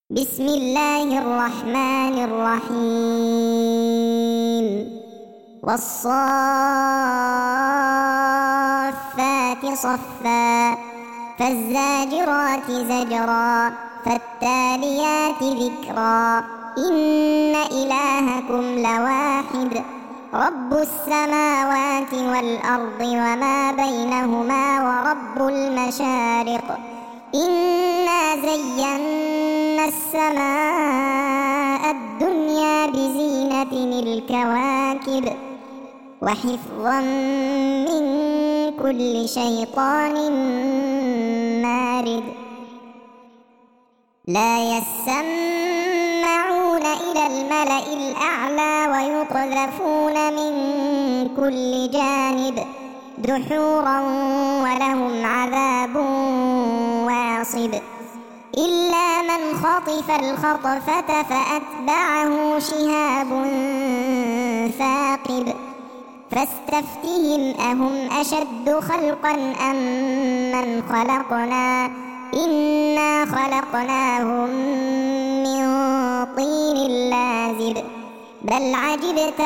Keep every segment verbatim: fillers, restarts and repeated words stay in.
بسم الله الرحمن الرحيم والصافات صفا فالزاجرات زجرا فالتاليات ذكرا إن إلهكم لواحد رب السماوات والأرض وما بينهما ورب المشارق إنا زينا السماء الدنيا بزينة الكواكب وحفظا من كل شيطان مارد لا يسمعون إلى الملأ الأعلى ويقذفون من كل جانب دحورا ولهم عذاب واصب إلا من خطف الخطفة فأتبعه شهاب ثاقب فاستفتهم أهم أشد خلقا أم من خلقنا إنا خلقناهم من طين لازب بل عجبت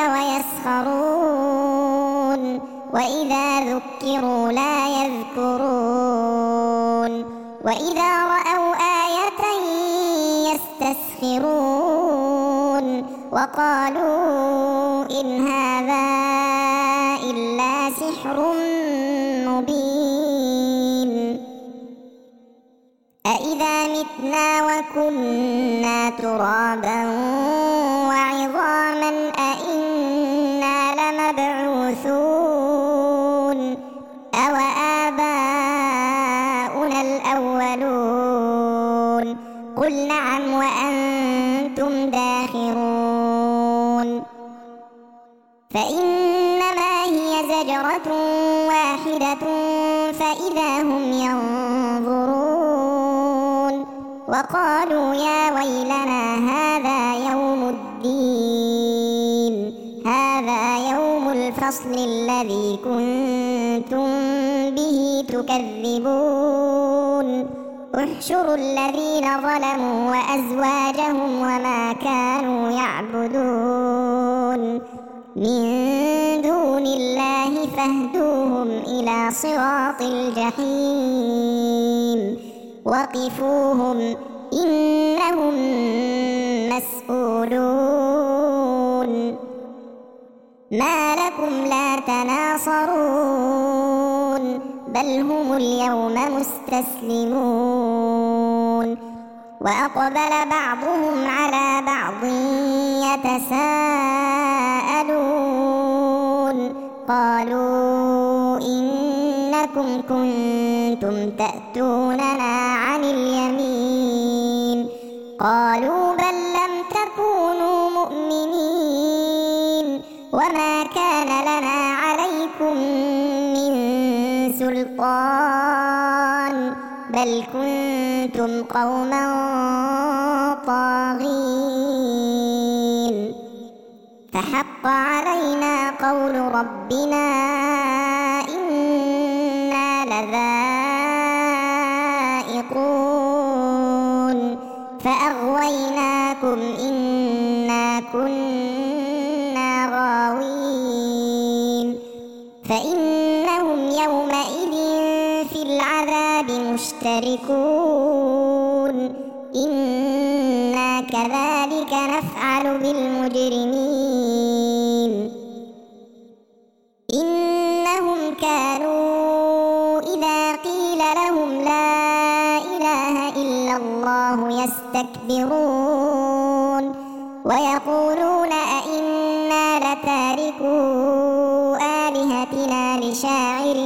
ويسخرون وإذا ذكروا لا يذكرون وإذا رأوا آية يستسخرون وقالوا إن هذا إلا سحر مبين أإذا متنا وكنا ترابا وعظاما أإنا لمبعوثون أو آباؤنا الأولون قل نعم وأنتم داخرون فإنما هي زجرة واحدة فإذا هم ينظرون وقالوا يا ويلنا هذا يوم الدين هذا يوم الفصل الذي كنتم به تكذبون احشروا الذين ظلموا وأزواجهم وما كانوا يعبدون من دون الله فاهدوهم إلى صراط الجحيم وقفوهم إنهم مسؤولون ما لكم لا تناصرون بل هم اليوم مستسلمون وأقبل بعضهم على بعض يتساءلون قالوا إنكم كنتم تأتوننا عن اليمين قالوا بل لم تكونوا مؤمنين وما كان لنا عليكم من سلطان بل كنتم قوما طاغين فحق علينا قول ربنا إنا لذائقون فأغويناكم إنا كنا غاوين فإنهم يومئذ في العذاب مشتركون إنا كذلك نفعل بالمجرمين إنهم كانوا إذا قيل لهم لا إله إلا الله يستكبرون ويقولون أئنا لتاركو آلهتنا لشاعر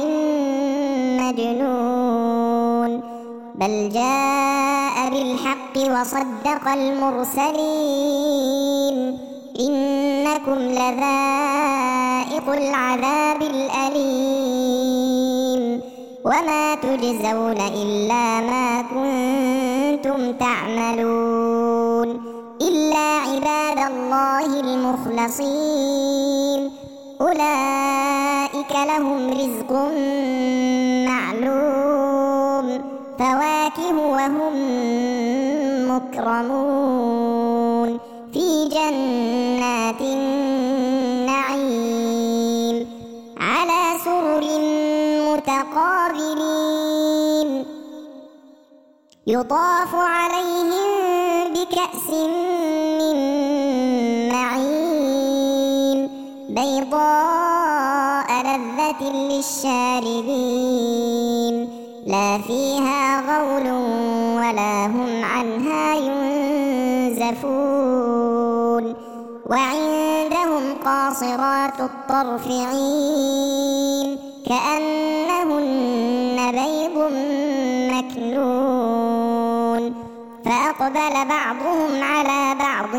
مجنون بل جاء بالحق وصدق المرسلين إنكم لذائق العذاب الأليم وما تجزون إلا ما كنتم تعملون إلا عباد الله المخلصين أولئك لهم رزق معلوم فواكه وهم مكرمون في جنات النعيم على سرر متقابلين يطاف عليهم بكأس من معين بيضاء لذة للشاربين لا فيها غول ولا هم عنها ينزفون وعندهم قاصرات الطرف عين كأنهن بيض مكنون فأقبل بعضهم على بعض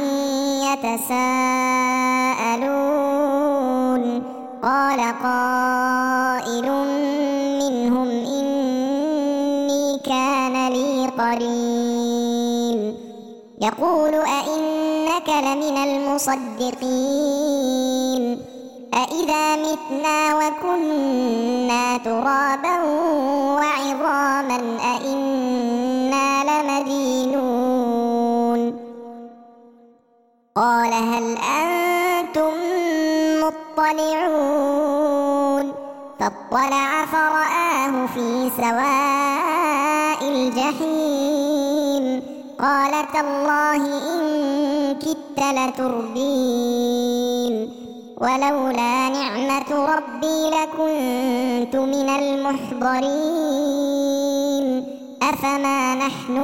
يتساءلون قال قائل منهم إني كان لي قرين يقول أئنك لمن المصدقين أإذا متنا وكنا ترابا وعظاما أإنا لمدينون قال هل أنتم مطلعون فاطلع فرآه في سواء الجحيم قال تالله إن كدت لتردين ولولا نعمة ربي لكنت من المحضرين أفما نحن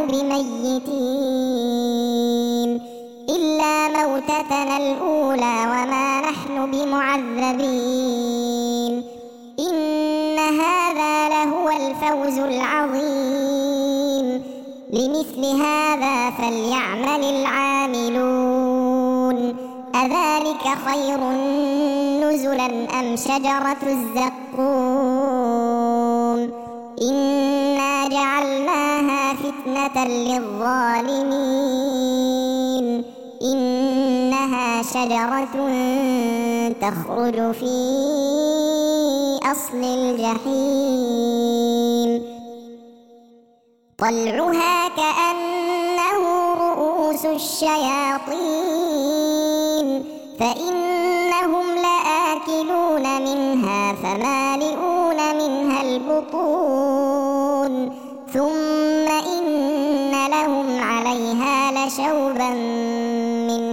بميتين إلا موتتنا الأولى وما نحن بمعذبين إن هذا لهو الفوز العظيم لمثل هذا فليعمل العاملون أذلك خير نزلا أم شجرة الزقوم إنا جعلناها فتنة للظالمين إنها شجرة تخرج في أصل الجحيم طلعها كأنه رؤوس الشياطين فإنهم لآكلون منها فمالئون منها البطون ثم إن لهم عليها لشوبا من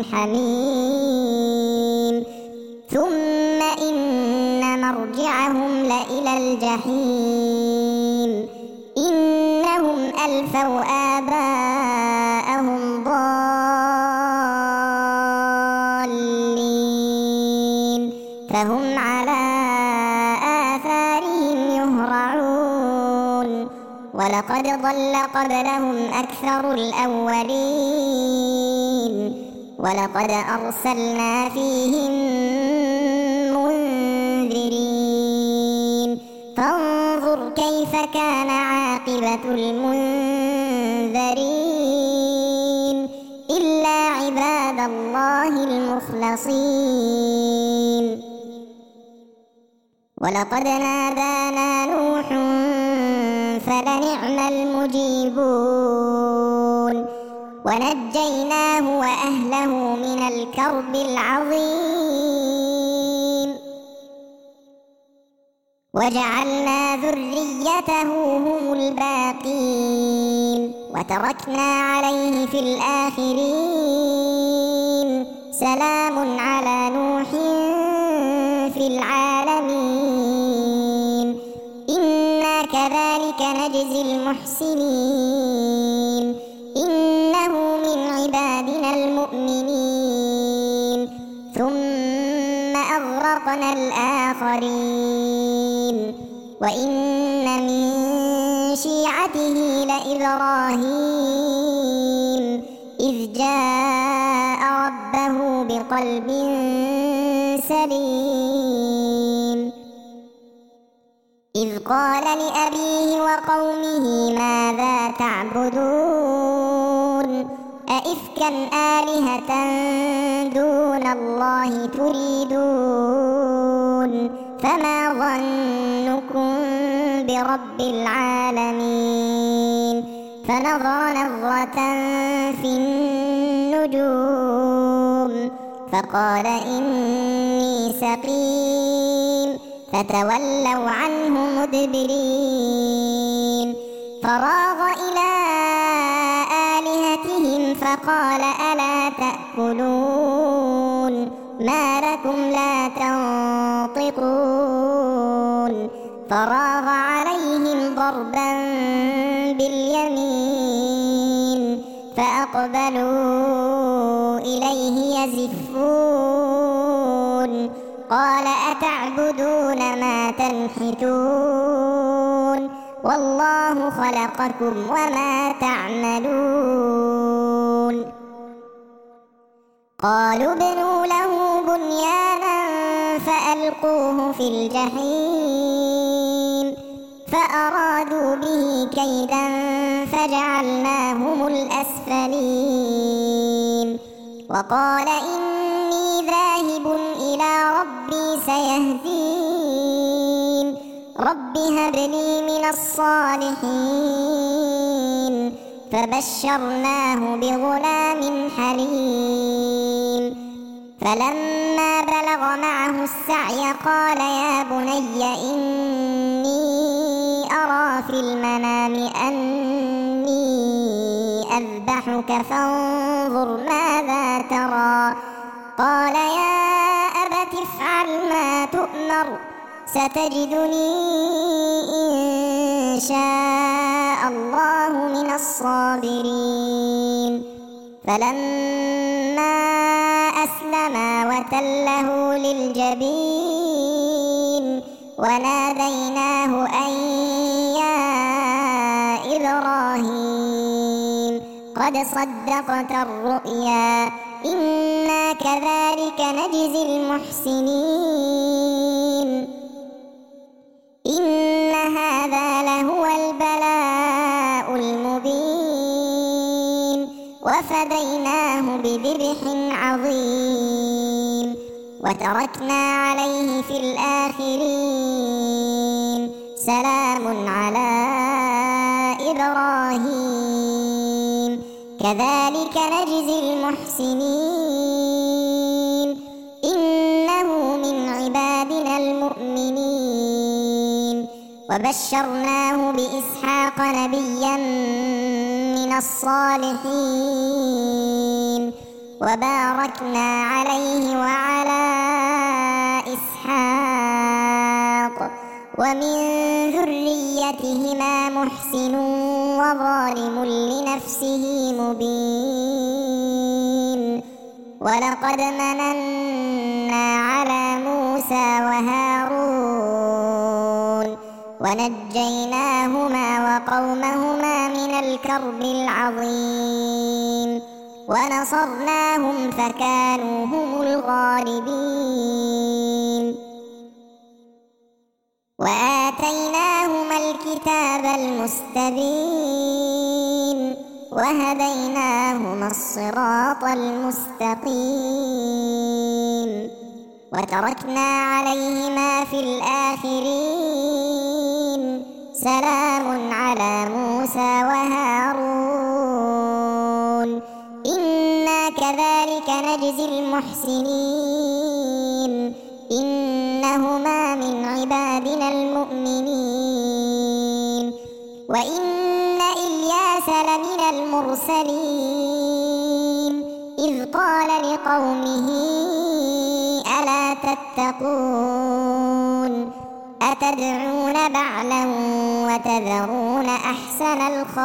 حميم ثم إن مرجعهم لإلى الجحيم إنهم ألفوا آباءهم ضالين فهم على آثارهم يهرعون ولقد ضل قبلهم أكثر الأولين ولقد أرسلنا فيهم منذرين فانظر كيف كان عاقبة المنذرين إلا عباد الله المخلصين ولقد نادانا نوح فلنعم المجيبون ونجيناه وأهله من الكرب العظيم وجعلنا ذريته هم الباقين وتركنا عليه في الآخرين سلام على نوح في العالمين إنا كذلك نجزي المحسنين إنه من عبادنا المؤمنين ثم أغرقنا الآخرين وإن من شيعته لإبراهيم إذ جاء ربه بقلب سليم إذ قال لأبيه وقومه ماذا تعبدون أئفكا آلهة دون الله تريدون فما ظنكم برب العالمين فنظر نظرة في النجوم فقال إني سقيم فتولوا عنه مدبرين فراغ إلى آلهتهم فقال ألا تأكلون ما لكم لا تنطقون فراغ عليهم ضربا باليمين فأقبلوا إليه يزفون قال أتعبدون ما تنحتون والله خلقكم وما تعملون قالوا ابنوا له بنيانا فألقوه في الجحيم فأرادوا به كيدا فجعلناهم الأسفلين وقال إني ذاهب إلى ربي سيهدين رب هب لي من الصالحين فبشرناه بغلام حليم فلما بلغ معه السعي قال يا بني إني أرى في المنام أني أذبحك فانظر ماذا ترى قال يا أبت افعل ما تؤمر ستجدني إن شاء الله من الصابرين فلما أسلما وتله للجبين وناديناه أن يا إبراهيم قد صدقت الرؤيا إنا كذلك نجزي المحسنين إن هذا لهو البلاء المبين وفديناه بذبح عظيم وتركنا عليه في الآخرين سلام على إبراهيم كذلك نجزي المحسنين إنه من عبادنا المؤمنين وبشرناه بإسحاق نبيا من الصالحين وباركنا عليه وعلى إسحاق ومن ذريتهما محسن وظالم لنفسه مبين ولقد مننا على موسى وهارون ونجيناهما وقومهما من الكرب العظيم ونصرناهم فكانوا هم الغالبين وآتيناهما الكتاب المستبين وهديناهما الصراط المستقيم وتركنا عليهما في الآخرين سلام على موسى وهارون إنا كذلك نجزي المحسنين إنهما من عبادنا المؤمنين وإن إلياس لمن المرسلين إذ قال لقومه ألا تتقون أتدعون بعلا وتذرون أحسن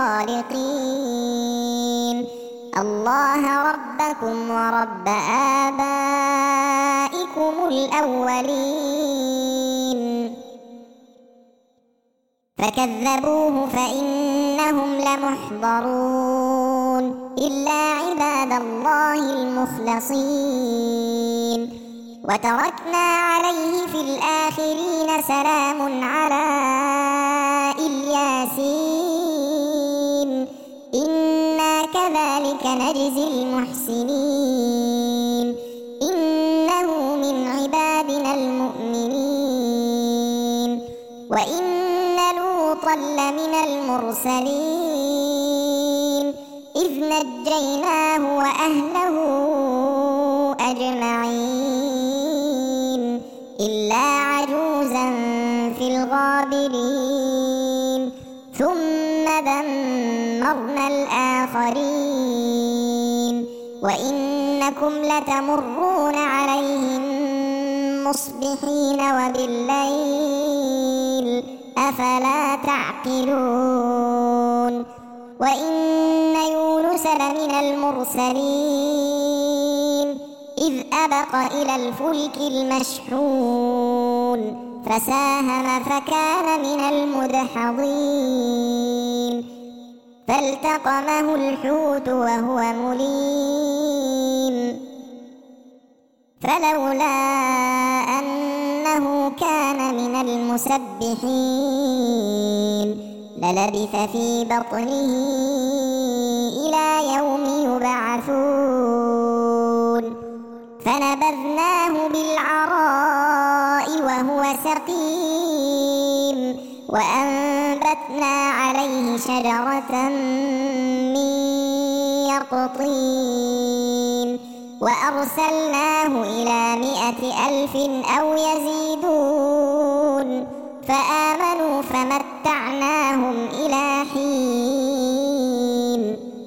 الخالقين الله ربكم ورب آبائكم الأولين فكذبوه فإنهم لمحضرون إلا عباد الله المخلصين وتركنا عليه في الآخرين سلام على الياسين إنا كذلك نجزي المحسنين إنه من عبادنا المؤمنين وإن لوطا لمن المرسلين نجيناه وأهله أجمعين إلا عجوزا في الغابرين ثم دمرنا الآخرين وإنكم لتمرون عليهم مصبحين وبالليل أفلا تعقلون وإن يونس لمن المرسلين إذ أبق إلى الفلك المشحون فساهم فكان من المدحضين فالتقمه الحوت وهو مليم فلولا أنه كان من المسبحين للبث في بطنه إلى يوم يبعثون فنبذناه بالعراء وهو سقيم وأنبتنا عليه شجرة من يقطين وأرسلناه إلى مائة ألف أو يزيدون فآمنوا فمتعناهم إلى حين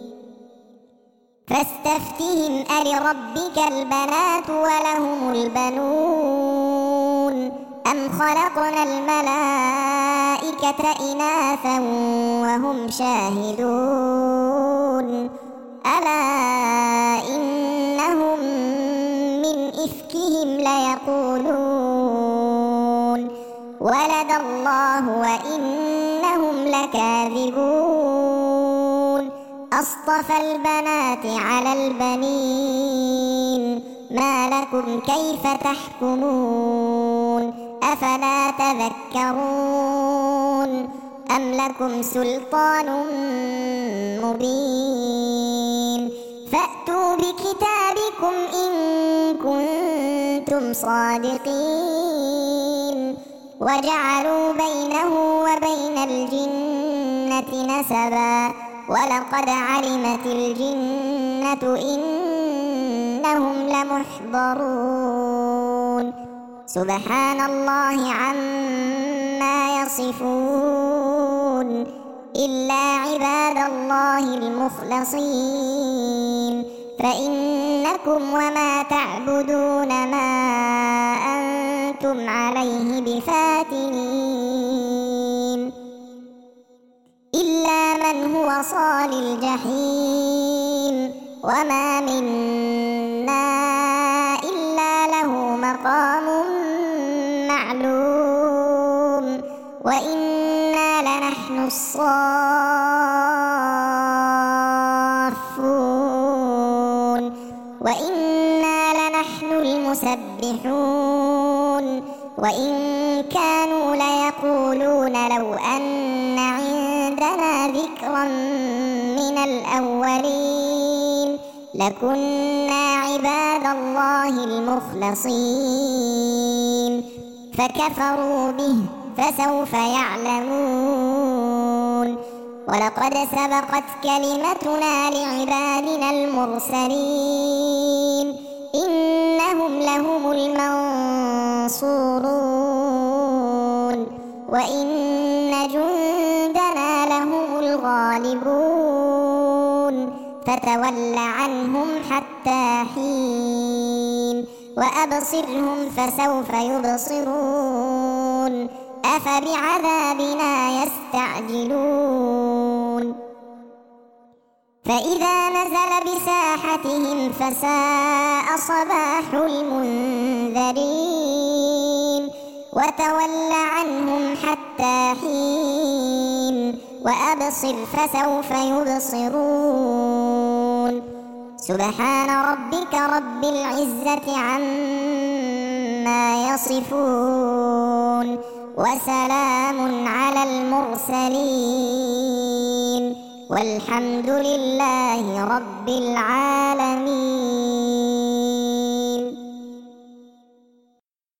فاستفتهم ألربك البنات ولهم البنون أم خلقنا الملائكة إناثا وهم شاهدون ألا إنهم من إفكهم ليقولون ولد الله وإنهم لكاذبون أصطفى البنات على البنين ما لكم كيف تحكمون أفلا تذكرون أم لكم سلطان مبين فأتوا بكتابكم إن كنتم صادقين وجعلوا بينه وبين الجنة نسبا ولقد علمت الجنة إنهم لمحضرون سبحان الله عما يصفون إلا عباد الله المخلصين فإنكم وما تعبدون ما أنتم عليه بفاتنين إلا من هو صال الجحيم وما منا إلا له مقام معلوم وإنا لنحن الصافون وإنا لنحن المسبحون وإن كانوا ليقولون لو أن عندنا ذكرا من الأولين لكنا عباد الله المخلصين فكفروا به فسوف يعلمون ولقد سبقت كلمتنا لعبادنا المرسلين إنهم لهم المنصورون وإن جندنا لهم الغالبون فتول عنهم حتى حين وأبصرهم فسوف يبصرون أفبعذابنا يستعجلون فإذا نزل بساحتهم فساء صباح المنذرين وتول عنهم حتى حين وأبصر فسوف يبصرون سبحان ربك رب العزة عما يصفون وسلام على المرسلين والحمد لله رب العالمين.